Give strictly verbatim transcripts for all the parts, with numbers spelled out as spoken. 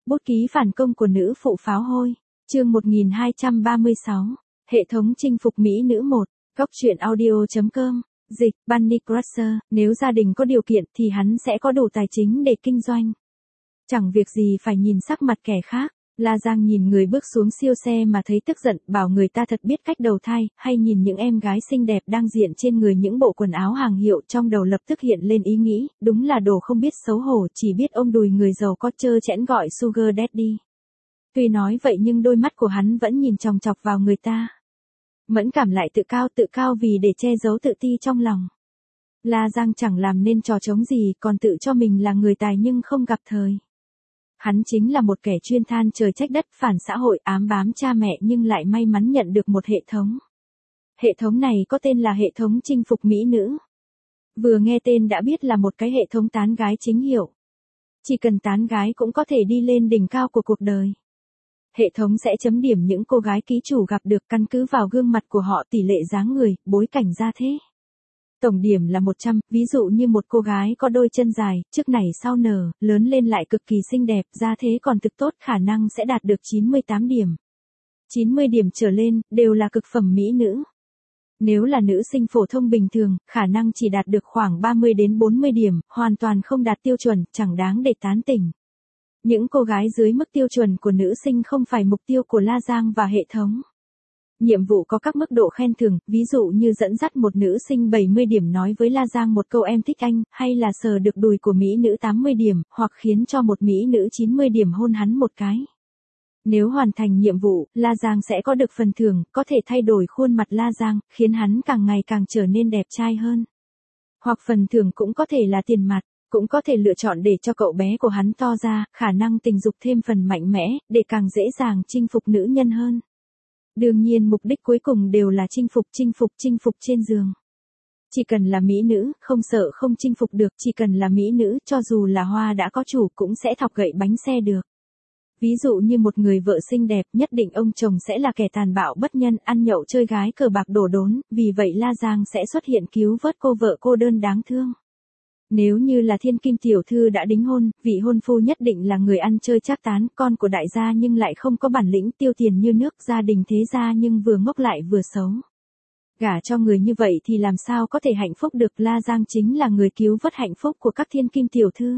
Bút ký phản công của nữ phụ pháo hôi. Chương một nghìn hai trăm ba mươi sáu. Hệ thống chinh phục mỹ nữ một. Góc truyện audio chấm com. Dịch, Bunny Crusher. Nếu gia đình có điều kiện thì hắn sẽ có đủ tài chính để kinh doanh. Chẳng việc gì phải nhìn sắc mặt kẻ khác. La Giang nhìn người bước xuống siêu xe mà thấy tức giận, bảo người ta thật biết cách đầu thai, hay nhìn những em gái xinh đẹp đang diện trên người những bộ quần áo hàng hiệu, trong đầu lập tức hiện lên ý nghĩ, đúng là đồ không biết xấu hổ, chỉ biết ôm đùi người giàu có trơ trẽn gọi Sugar Daddy. Tuy nói vậy nhưng đôi mắt của hắn vẫn nhìn chòng chọc vào người ta. Mẫn cảm lại tự cao tự cao vì để che giấu tự ti trong lòng. La Giang chẳng làm nên trò trống gì, còn tự cho mình là người tài nhưng không gặp thời. Hắn chính là một kẻ chuyên than trời trách đất, phản xã hội, ám bám cha mẹ nhưng lại may mắn nhận được một hệ thống. Hệ thống này có tên là hệ thống chinh phục mỹ nữ. Vừa nghe tên đã biết là một cái hệ thống tán gái chính hiệu. Chỉ cần tán gái cũng có thể đi lên đỉnh cao của cuộc đời. Hệ thống sẽ chấm điểm những cô gái ký chủ gặp được căn cứ vào gương mặt của họ, tỷ lệ dáng người, bối cảnh gia thế. Tổng điểm là một trăm, ví dụ như một cô gái có đôi chân dài, trước nảy sau nở, lớn lên lại cực kỳ xinh đẹp, gia thế còn thực tốt, khả năng sẽ đạt được chín mươi tám điểm. chín mươi điểm trở lên, đều là cực phẩm mỹ nữ. Nếu là nữ sinh phổ thông bình thường, khả năng chỉ đạt được khoảng ba mươi đến bốn mươi điểm, hoàn toàn không đạt tiêu chuẩn, chẳng đáng để tán tỉnh. Những cô gái dưới mức tiêu chuẩn của nữ sinh không phải mục tiêu của La Giang và hệ thống. Nhiệm vụ có các mức độ khen thưởng, ví dụ như dẫn dắt một nữ sinh bảy mươi điểm nói với La Giang một câu em thích anh, hay là sờ được đùi của mỹ nữ tám mươi điểm, hoặc khiến cho một mỹ nữ chín mươi điểm hôn hắn một cái. Nếu hoàn thành nhiệm vụ, La Giang sẽ có được phần thưởng, có thể thay đổi khuôn mặt La Giang, khiến hắn càng ngày càng trở nên đẹp trai hơn. Hoặc phần thưởng cũng có thể là tiền mặt, cũng có thể lựa chọn để cho cậu bé của hắn to ra, khả năng tình dục thêm phần mạnh mẽ, để càng dễ dàng chinh phục nữ nhân hơn. Đương nhiên mục đích cuối cùng đều là chinh phục, chinh phục, chinh phục trên giường. Chỉ cần là mỹ nữ, không sợ không chinh phục được, chỉ cần là mỹ nữ, cho dù là hoa đã có chủ cũng sẽ thọc gậy bánh xe được. Ví dụ như một người vợ xinh đẹp, nhất định ông chồng sẽ là kẻ tàn bạo bất nhân, ăn nhậu chơi gái cờ bạc đổ đốn, vì vậy La Giang sẽ xuất hiện cứu vớt cô vợ cô đơn đáng thương. Nếu như là thiên kim tiểu thư đã đính hôn, vị hôn phu nhất định là người ăn chơi trác tán, con của đại gia nhưng lại không có bản lĩnh, tiêu tiền như nước, gia đình thế gia nhưng vừa ngốc lại vừa xấu. Gả cho người như vậy thì làm sao có thể hạnh phúc được. La Giang chính là người cứu vớt hạnh phúc của các thiên kim tiểu thư.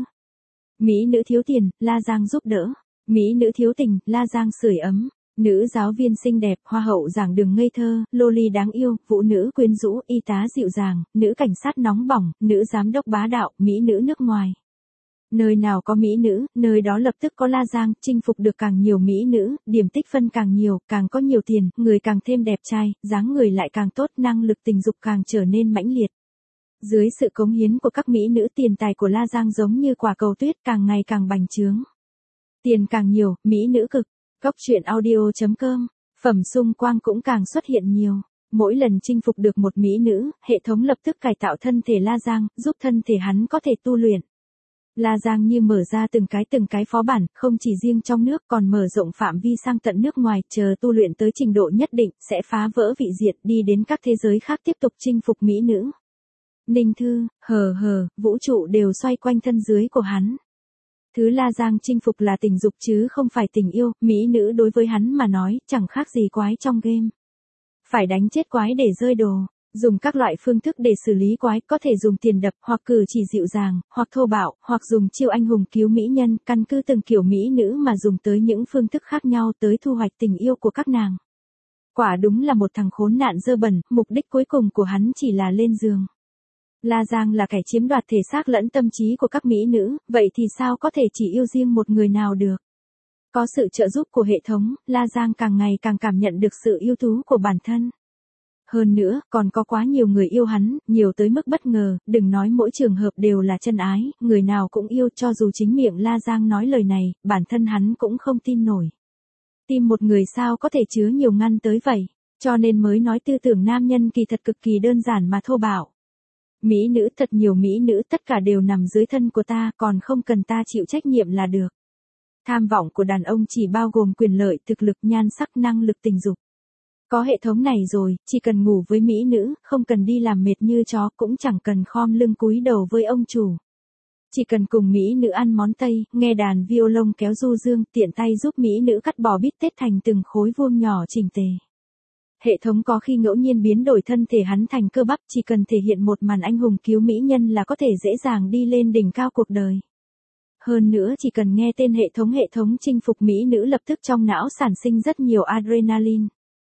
Mỹ nữ thiếu tiền, La Giang giúp đỡ. Mỹ nữ thiếu tình, La Giang sưởi ấm. Nữ giáo viên xinh đẹp, hoa hậu giảng đường ngây thơ, loli đáng yêu, vũ nữ quyến rũ, y tá dịu dàng, nữ cảnh sát nóng bỏng, nữ giám đốc bá đạo, mỹ nữ nước ngoài. Nơi nào có mỹ nữ, nơi đó lập tức có La Giang, chinh phục được càng nhiều mỹ nữ, điểm tích phân càng nhiều, càng có nhiều tiền, người càng thêm đẹp trai, dáng người lại càng tốt, năng lực tình dục càng trở nên mãnh liệt. Dưới sự cống hiến của các mỹ nữ, tiền tài của La Giang giống như quả cầu tuyết càng ngày càng bành trướng. Tiền càng nhiều, mỹ nữ cực. Góc truyện audio chấm com. Phẩm xung quang cũng càng xuất hiện nhiều. Mỗi lần chinh phục được một mỹ nữ, hệ thống lập tức cải tạo thân thể La Giang, giúp thân thể hắn có thể tu luyện. La Giang như mở ra từng cái từng cái phó bản, không chỉ riêng trong nước còn mở rộng phạm vi sang tận nước ngoài, chờ tu luyện tới trình độ nhất định, sẽ phá vỡ vị diện đi đến các thế giới khác tiếp tục chinh phục mỹ nữ. Ninh Thư, hờ hờ, vũ trụ đều xoay quanh thân dưới của hắn. Thứ La Giang chinh phục là tình dục chứ không phải tình yêu, mỹ nữ đối với hắn mà nói, chẳng khác gì quái trong game. Phải đánh chết quái để rơi đồ, dùng các loại phương thức để xử lý quái, có thể dùng tiền đập, hoặc cử chỉ dịu dàng, hoặc thô bạo, hoặc dùng chiêu anh hùng cứu mỹ nhân, căn cứ từng kiểu mỹ nữ mà dùng tới những phương thức khác nhau tới thu hoạch tình yêu của các nàng. Quả đúng là một thằng khốn nạn dơ bẩn, mục đích cuối cùng của hắn chỉ là lên giường. La Giang là kẻ chiếm đoạt thể xác lẫn tâm trí của các mỹ nữ, vậy thì sao có thể chỉ yêu riêng một người nào được? Có sự trợ giúp của hệ thống, La Giang càng ngày càng cảm nhận được sự yêu tú của bản thân. Hơn nữa, còn có quá nhiều người yêu hắn, nhiều tới mức bất ngờ, đừng nói mỗi trường hợp đều là chân ái, người nào cũng yêu, cho dù chính miệng La Giang nói lời này, bản thân hắn cũng không tin nổi. Tìm một người sao có thể chứa nhiều ngăn tới vậy, cho nên mới nói tư tưởng nam nhân kỳ thật cực kỳ đơn giản mà thô bạo. Mỹ nữ, thật nhiều mỹ nữ, tất cả đều nằm dưới thân của ta, còn không cần ta chịu trách nhiệm là được. Tham vọng của đàn ông chỉ bao gồm quyền lợi, thực lực, nhan sắc, năng lực tình dục. Có hệ thống này rồi, chỉ cần ngủ với mỹ nữ, không cần đi làm mệt như chó, cũng chẳng cần khom lưng cúi đầu với ông chủ. Chỉ cần cùng mỹ nữ ăn món Tây, nghe đàn violon kéo du dương, tiện tay giúp mỹ nữ cắt bò bít tết thành từng khối vuông nhỏ chỉnh tề. Hệ thống có khi ngẫu nhiên biến đổi thân thể hắn thành cơ bắp, chỉ cần thể hiện một màn anh hùng cứu mỹ nhân là có thể dễ dàng đi lên đỉnh cao cuộc đời. Hơn nữa chỉ cần nghe tên hệ thống hệ thống chinh phục mỹ nữ lập tức trong não sản sinh rất nhiều adrenaline.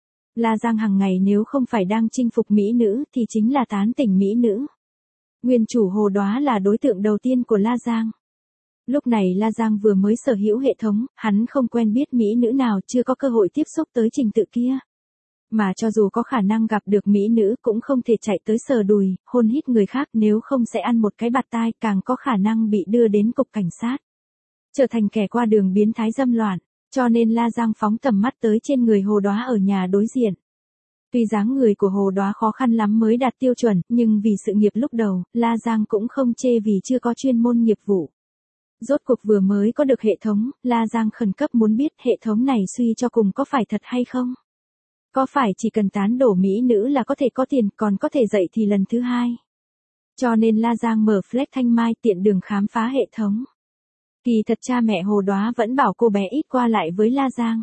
La Giang hàng ngày nếu không phải đang chinh phục mỹ nữ thì chính là tán tỉnh mỹ nữ. Nguyên chủ Hồ Đóa là đối tượng đầu tiên của La Giang. Lúc này La Giang vừa mới sở hữu hệ thống, hắn không quen biết mỹ nữ nào, chưa có cơ hội tiếp xúc tới trình tự kia. Mà cho dù có khả năng gặp được mỹ nữ cũng không thể chạy tới sờ đùi, hôn hít người khác, nếu không sẽ ăn một cái bạt tai, càng có khả năng bị đưa đến cục cảnh sát. Trở thành kẻ qua đường biến thái dâm loạn, cho nên La Giang phóng tầm mắt tới trên người Hồ Đóa ở nhà đối diện. Tuy dáng người của Hồ Đóa khó khăn lắm mới đạt tiêu chuẩn, nhưng vì sự nghiệp lúc đầu, La Giang cũng không chê vì chưa có chuyên môn nghiệp vụ. Rốt cuộc vừa mới có được hệ thống, La Giang khẩn cấp muốn biết hệ thống này suy cho cùng có phải thật hay không. Có phải chỉ cần tán đổ mỹ nữ là có thể có tiền, còn có thể dậy thì lần thứ hai. Cho nên La Giang mở Flex Thanh Mai tiện đường khám phá hệ thống. Kỳ thật cha mẹ Hồ Đóa vẫn bảo cô bé ít qua lại với La Giang.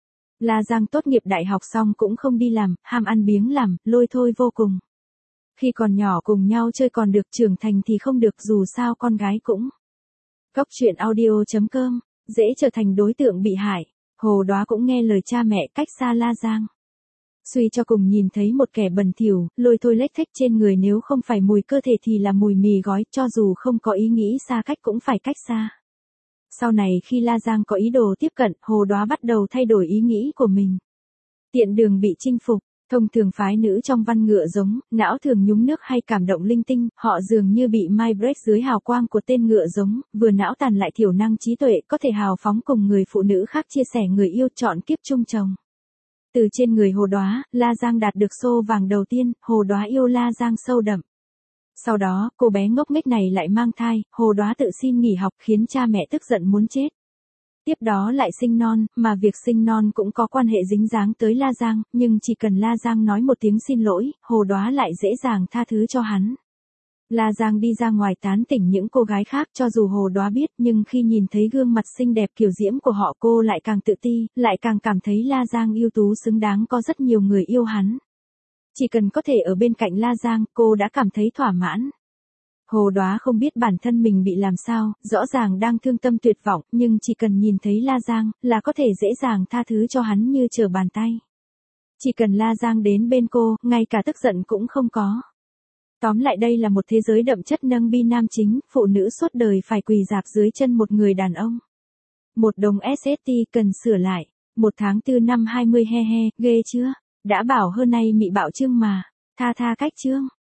La Giang tốt nghiệp đại học xong cũng không đi làm, ham ăn biếng làm, lôi thôi vô cùng. Khi còn nhỏ cùng nhau chơi còn được, trưởng thành thì không được, dù sao con gái cũng. Góc truyện audio chấm com, dễ trở thành đối tượng bị hại. Hồ Đóa cũng nghe lời cha mẹ cách xa La Giang. Suy cho cùng nhìn thấy một kẻ bẩn thỉu, lôi thôi lếch thếch trên người, nếu không phải mùi cơ thể thì là mùi mì gói, cho dù không có ý nghĩ xa cách cũng phải cách xa. Sau này khi La Giang có ý đồ tiếp cận, Hồ Đóa bắt đầu thay đổi ý nghĩ của mình. Tiện đường bị chinh phục, thông thường phái nữ trong văn ngựa giống, não thường nhúng nước hay cảm động linh tinh, họ dường như bị mind break dưới hào quang của tên ngựa giống, vừa não tàn lại thiểu năng trí tuệ, có thể hào phóng cùng người phụ nữ khác chia sẻ người yêu, chọn kiếp chung chồng. Từ trên người Hồ Đóa, La Giang đạt được xô vàng đầu tiên, Hồ Đóa yêu La Giang sâu đậm. Sau đó, cô bé ngốc nghếch này lại mang thai, Hồ Đóa tự xin nghỉ học khiến cha mẹ tức giận muốn chết. Tiếp đó lại sinh non, mà việc sinh non cũng có quan hệ dính dáng tới La Giang, nhưng chỉ cần La Giang nói một tiếng xin lỗi, Hồ Đóa lại dễ dàng tha thứ cho hắn. La Giang đi ra ngoài tán tỉnh những cô gái khác, cho dù Hồ Đóa biết, nhưng khi nhìn thấy gương mặt xinh đẹp kiều diễm của họ, cô lại càng tự ti, lại càng cảm thấy La Giang ưu tú xứng đáng có rất nhiều người yêu hắn. Chỉ cần có thể ở bên cạnh La Giang, cô đã cảm thấy thỏa mãn. Hồ Đóa không biết bản thân mình bị làm sao, rõ ràng đang thương tâm tuyệt vọng, nhưng chỉ cần nhìn thấy La Giang, là có thể dễ dàng tha thứ cho hắn như trở bàn tay. Chỉ cần La Giang đến bên cô, ngay cả tức giận cũng không có. Tóm lại đây là một thế giới đậm chất nâng bi nam chính, phụ nữ suốt đời phải quỳ rạp dưới chân một người đàn ông. Một đồng ét ét tê cần sửa lại. Một tháng tư năm hai mươi he he, ghê chưa? Đã bảo hơn nay mị bạo trương mà. Tha tha cách trương.